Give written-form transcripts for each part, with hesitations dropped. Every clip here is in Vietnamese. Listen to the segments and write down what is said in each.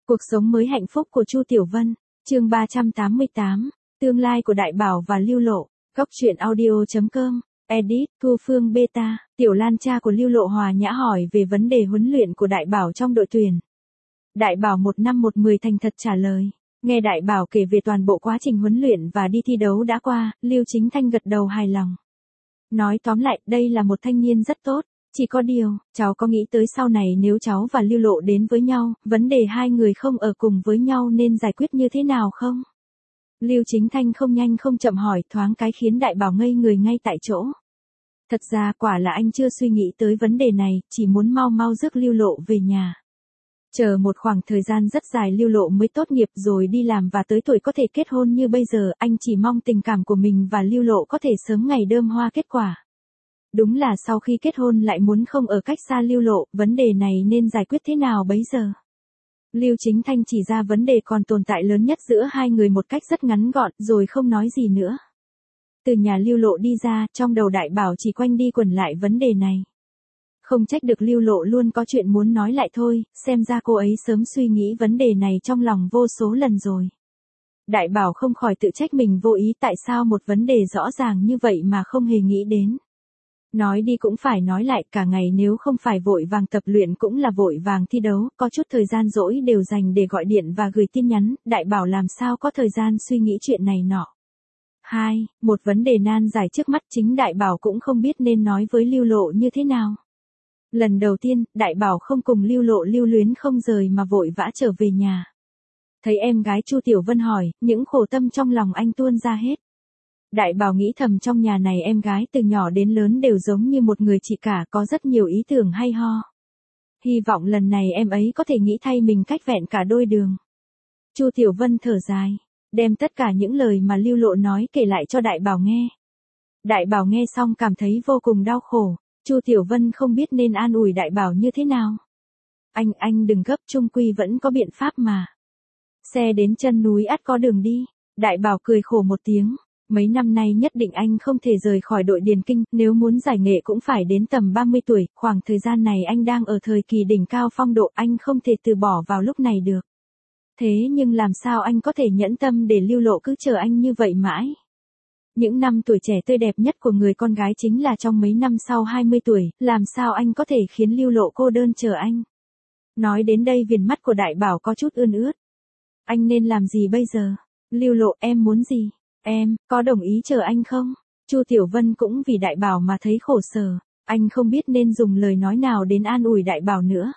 Cuộc sống mới hạnh phúc của Chu Tiểu Vân, chương 388, tương lai của Đại Bảo và Lưu Lộ, góc truyện audio.com, edit, Thu Phương Beta, Tiểu Lan cha của Lưu Lộ hòa nhã hỏi về vấn đề huấn luyện của Đại Bảo trong đội tuyển. Đại Bảo 1 năm 1 10 thành thật trả lời. Nghe Đại Bảo kể về toàn bộ quá trình huấn luyện và đi thi đấu đã qua, Lưu Chính Thanh gật đầu hài lòng. Nói tóm lại, đây là một thanh niên rất tốt. Chỉ có điều, cháu có nghĩ tới sau này nếu cháu và Lưu Lộ đến với nhau, vấn đề hai người không ở cùng với nhau nên giải quyết như thế nào không? Lưu Chính Thanh không nhanh không chậm hỏi thoáng cái khiến Đại Bảo ngây người ngay tại chỗ. Thật ra quả là anh chưa suy nghĩ tới vấn đề này, chỉ muốn mau mau rước Lưu Lộ về nhà. Chờ một khoảng thời gian rất dài Lưu Lộ mới tốt nghiệp rồi đi làm và tới tuổi có thể kết hôn như bây giờ, anh chỉ mong tình cảm của mình và Lưu Lộ có thể sớm ngày đơm hoa kết quả. Đúng là sau khi kết hôn lại muốn không ở cách xa Lưu Lộ, vấn đề này nên giải quyết thế nào bấy giờ? Lưu Chính Thanh chỉ ra vấn đề còn tồn tại lớn nhất giữa hai người một cách rất ngắn gọn, rồi không nói gì nữa. Từ nhà Lưu Lộ đi ra, trong đầu Đại Bảo chỉ quanh đi quẩn lại vấn đề này. Không trách được Lưu Lộ luôn có chuyện muốn nói lại thôi, xem ra cô ấy sớm suy nghĩ vấn đề này trong lòng vô số lần rồi. Đại Bảo không khỏi tự trách mình vô ý tại sao một vấn đề rõ ràng như vậy mà không hề nghĩ đến. Nói đi cũng phải nói lại, cả ngày nếu không phải vội vàng tập luyện cũng là vội vàng thi đấu, có chút thời gian rỗi đều dành để gọi điện và gửi tin nhắn, Đại Bảo làm sao có thời gian suy nghĩ chuyện này nọ. Một vấn đề nan giải trước mắt chính Đại Bảo cũng không biết nên nói với Lưu Lộ như thế nào. Lần đầu tiên, Đại Bảo không cùng Lưu Lộ lưu luyến không rời mà vội vã trở về nhà. Thấy em gái Chu Tiểu Vân hỏi, những khổ tâm trong lòng anh tuôn ra hết. Đại Bảo nghĩ thầm trong nhà này em gái từ nhỏ đến lớn đều giống như một người chị cả, có rất nhiều ý tưởng hay ho. Hy vọng lần này em ấy có thể nghĩ thay mình cách vẹn cả đôi đường. Chu Tiểu Vân thở dài, đem tất cả những lời mà Lưu Lộ nói kể lại cho Đại Bảo nghe. Đại Bảo nghe xong cảm thấy vô cùng đau khổ, Chu Tiểu Vân không biết nên an ủi Đại Bảo như thế nào. Anh đừng gấp, chung quy vẫn có biện pháp mà. Xe đến chân núi ắt có đường đi. Đại Bảo cười khổ một tiếng. Mấy năm nay nhất định anh không thể rời khỏi đội điền kinh, nếu muốn giải nghệ cũng phải đến tầm 30 tuổi, khoảng thời gian này anh đang ở thời kỳ đỉnh cao phong độ, anh không thể từ bỏ vào lúc này được. Thế nhưng làm sao anh có thể nhẫn tâm để Lưu Lộ cứ chờ anh như vậy mãi? Những năm tuổi trẻ tươi đẹp nhất của người con gái chính là trong mấy năm sau 20 tuổi, làm sao anh có thể khiến Lưu Lộ cô đơn chờ anh? Nói đến đây viền mắt của Đại Bảo có chút ươn ướt. Anh nên làm gì bây giờ? Lưu Lộ, em muốn gì? Em, có đồng ý chờ anh không? Chu Tiểu Vân cũng vì Đại Bảo mà thấy khổ sở, anh không biết nên dùng lời nói nào đến an ủi Đại Bảo nữa.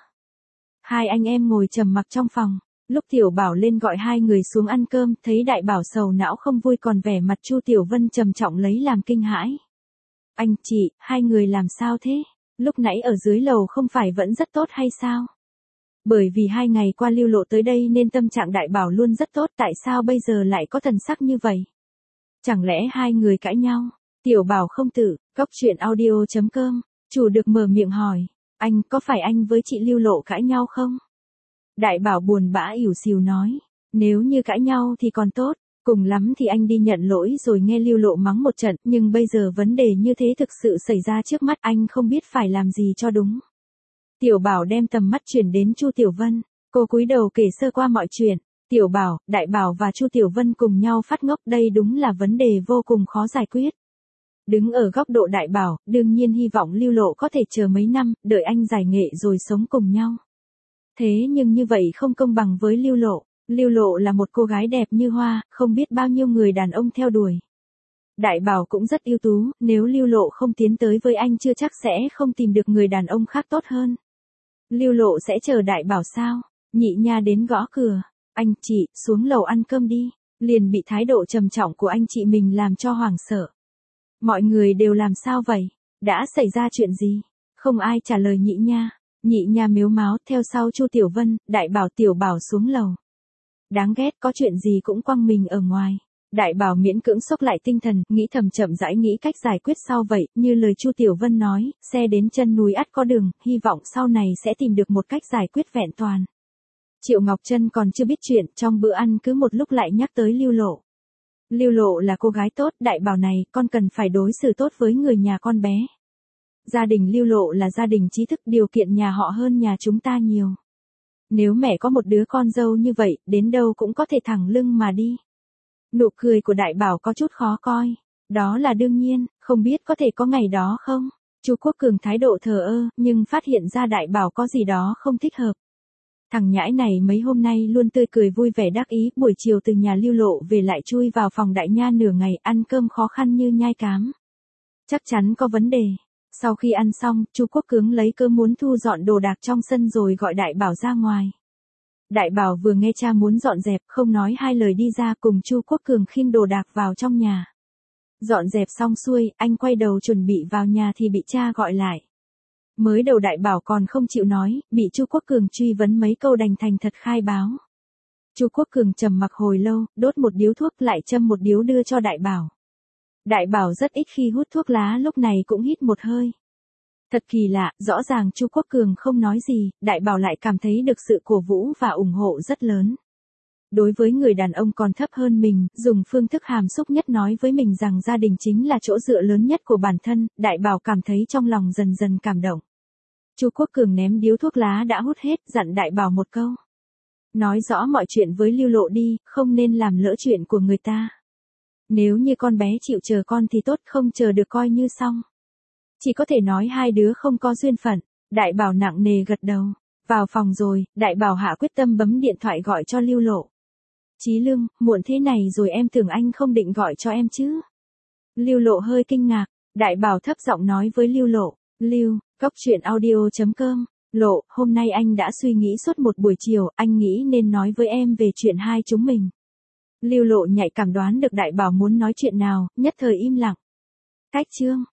Hai anh em ngồi trầm mặc trong phòng, lúc Tiểu Bảo lên gọi hai người xuống ăn cơm, thấy Đại Bảo sầu não không vui còn vẻ mặt Chu Tiểu Vân trầm trọng lấy làm kinh hãi. Anh, chị, hai người làm sao thế? Lúc nãy ở dưới lầu không phải vẫn rất tốt hay sao? Bởi vì 2 ngày qua Lưu Lộ tới đây nên tâm trạng Đại Bảo luôn rất tốt, tại sao bây giờ lại có thần sắc như vậy? Chẳng lẽ hai người cãi nhau? Tiểu Bảo không tử, góc truyện audio.com, chủ được mở miệng hỏi, anh, có phải anh với chị Lưu Lộ cãi nhau không? Đại Bảo buồn bã ỉu xìu nói, nếu như cãi nhau thì còn tốt, cùng lắm thì anh đi nhận lỗi rồi nghe Lưu Lộ mắng một trận, nhưng bây giờ vấn đề như thế thực sự xảy ra trước mắt, anh không biết phải làm gì cho đúng. Tiểu Bảo đem tầm mắt chuyển đến Chu Tiểu Vân, cô cúi đầu kể sơ qua mọi chuyện. Tiểu Bảo, Đại Bảo và Chu Tiểu Vân cùng nhau phát ngốc, đây đúng là vấn đề vô cùng khó giải quyết. Đứng ở góc độ Đại Bảo, đương nhiên hy vọng Lưu Lộ có thể chờ mấy năm, đợi anh giải nghệ rồi sống cùng nhau. Thế nhưng như vậy không công bằng với Lưu Lộ. Lưu Lộ là một cô gái đẹp như hoa, không biết bao nhiêu người đàn ông theo đuổi. Đại Bảo cũng rất ưu tú, nếu Lưu Lộ không tiến tới với anh chưa chắc sẽ không tìm được người đàn ông khác tốt hơn. Lưu Lộ sẽ chờ Đại Bảo sao? Nhị nha đến gõ cửa. Anh, chị, xuống lầu ăn cơm đi. Liền bị thái độ trầm trọng của anh chị mình làm cho hoảng sợ. Mọi người đều làm sao vậy? Đã xảy ra chuyện gì? Không ai trả lời nhị nha. Nhị nha mếu máo, theo sau Chu Tiểu Vân, Đại Bảo Tiểu Bảo xuống lầu. Đáng ghét, có chuyện gì cũng quăng mình ở ngoài. Đại Bảo miễn cưỡng xốc lại tinh thần, nghĩ thầm chậm rãi nghĩ cách giải quyết sau vậy, như lời Chu Tiểu Vân nói, xe đến chân núi ắt có đường, hy vọng sau này sẽ tìm được một cách giải quyết vẹn toàn. Triệu Ngọc Trân còn chưa biết chuyện, trong bữa ăn cứ một lúc lại nhắc tới Lưu Lộ. Lưu Lộ là cô gái tốt, Đại Bảo này, con cần phải đối xử tốt với người nhà con bé. Gia đình Lưu Lộ là gia đình trí thức, điều kiện nhà họ hơn nhà chúng ta nhiều. Nếu mẹ có một đứa con dâu như vậy, đến đâu cũng có thể thẳng lưng mà đi. Nụ cười của Đại Bảo có chút khó coi. Đó là đương nhiên, không biết có thể có ngày đó không? Chu Quốc Cường thái độ thờ ơ, nhưng phát hiện ra Đại Bảo có gì đó không thích hợp. Thằng nhãi này mấy hôm nay luôn tươi cười vui vẻ đắc ý, buổi chiều từ nhà Lưu Lộ về lại chui vào phòng Đại Nha nửa ngày, ăn cơm khó khăn như nhai cám. Chắc chắn có vấn đề. Sau khi ăn xong, Chu Quốc Cường lấy cớ muốn thu dọn đồ đạc trong sân rồi gọi Đại Bảo ra ngoài. Đại Bảo vừa nghe cha muốn dọn dẹp, không nói hai lời đi ra cùng Chu Quốc Cường khiêng đồ đạc vào trong nhà. Dọn dẹp xong xuôi, anh quay đầu chuẩn bị vào nhà thì bị cha gọi lại. Mới đầu Đại Bảo còn không chịu nói, bị Chu Quốc Cường truy vấn mấy câu đành thành thật khai báo. Chu Quốc Cường trầm mặc hồi lâu, đốt một điếu thuốc lại châm một điếu đưa cho Đại Bảo. Đại Bảo rất ít khi hút thuốc lá, lúc này cũng hít một hơi. Thật kỳ lạ, rõ ràng Chu Quốc Cường không nói gì, Đại Bảo lại cảm thấy được sự cổ vũ và ủng hộ rất lớn. Đối với người đàn ông còn thấp hơn mình, dùng phương thức hàm xúc nhất nói với mình rằng gia đình chính là chỗ dựa lớn nhất của bản thân, Đại Bảo cảm thấy trong lòng dần dần cảm động. Chu Quốc Cường ném điếu thuốc lá đã hút hết, dặn Đại Bảo một câu. Nói rõ mọi chuyện với Lưu Lộ đi, không nên làm lỡ chuyện của người ta. Nếu như con bé chịu chờ con thì tốt, không chờ được coi như xong. Chỉ có thể nói hai đứa không có duyên phận. Đại Bảo nặng nề gật đầu. Vào phòng rồi, Đại Bảo hạ quyết tâm bấm điện thoại gọi cho Lưu Lộ. Chí Lương, muộn thế này rồi em tưởng anh không định gọi cho em chứ. Lưu Lộ hơi kinh ngạc. Đại Bảo thấp giọng nói với Lưu Lộ. Lưu, coctruyện.audio.com. Lộ, hôm nay anh đã suy nghĩ suốt một buổi chiều, anh nghĩ nên nói với em về chuyện hai chúng mình. Lưu Lộ nhạy cảm đoán được Đại Bảo muốn nói chuyện nào, nhất thời im lặng. Cách chương.